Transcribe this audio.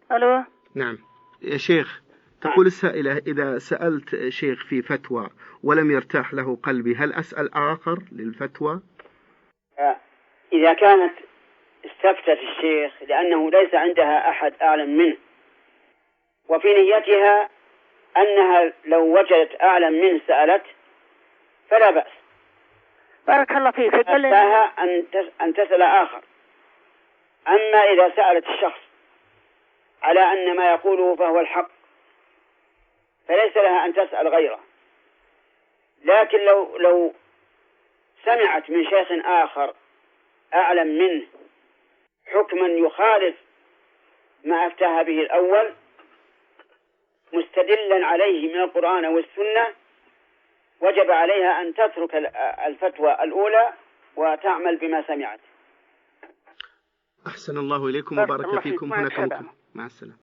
ألو. نعم يا شيخ، تقول السائلة: إذا سألت شيخ في فتوى ولم يرتاح له قلبي، هل أسأل آخر للفتوى؟ إذا كانت استفتت الشيخ لأنه ليس عندها أحد أعلم منه، وفي نيتها أنها لو وجدت أعلم منه سألت، فلا بأس. بارك الله فيك. أفتاها أن تسأل آخر. أما إذا سألت الشخص على أن ما يقوله فهو الحق، فليس لها أن تسأل غيره. لكن لو سمعت من شيخ آخر أعلم منه حكما يخالف ما أفتاها به الأول مستدلا عليه من القرآن والسنة، وجب عليها أن تترك الفتوى الأولى وتعمل بما سمعت. أحسن الله إليكم وبارك فيكم. هناك مع السلامة.